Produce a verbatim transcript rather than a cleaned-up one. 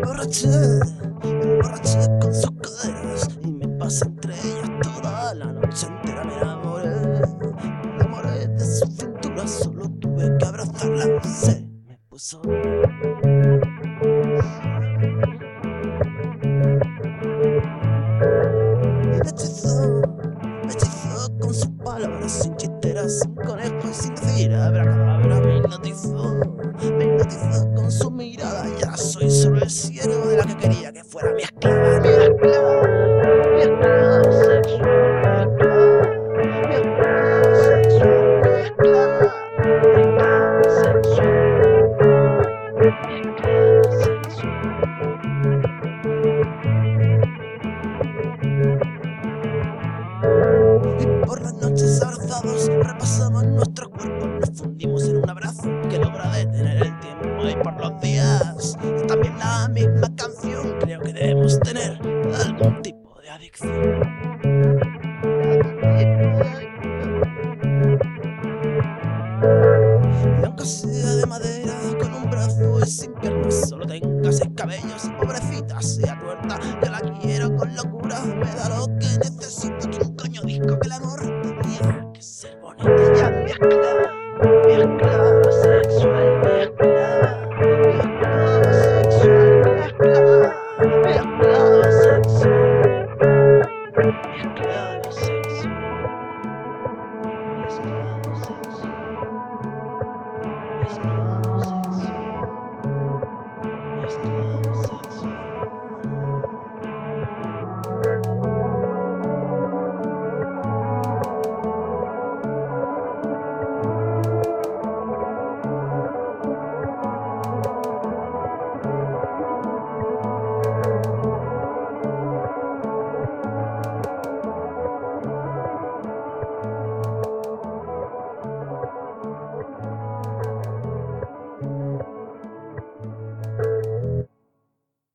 emborraché, me emborraché con sus caderas y me pasé entre ellas toda la noche entera. Me enamoré, me enamoré de su cintura, solo tuve que abrazarla. Se me puso. Y me hechizó, me hechizó con sus palabras sin chisteras, sin conejo y sin decir abracadabra. Me hipnotizó, me hipnotizó con su mirada y ahora soy solo el siervo de la que quería que fuera mi esclava, mi esclava, mi esclava sexual, mi esclava, mi esclava sexual, mi esclava, mi esclava sexual, mi esclava sexual. Y por las noches abrazados repasamos nuestros cuerpos, nos fundimos en un abrazo que logra detener el tiempo. Y por los días también la misma canción, creo que debemos tener algún tipo de adicción. Algún tipo de adicción. Y aunque sea de madera, con un brazo y sin piernas, solo tenga seis cabellos y pobrecita sea tuerta, yo la quiero con locura, me da lo que necesito. ¿Quién coño dijo que el amor tenía que ser bonito? Ya mi esclava, mi esclava sexual, mi esclava, mi esclava sexual, mi esclava, mi esclava sexual, mi esclava sexual, mi esclava sexual.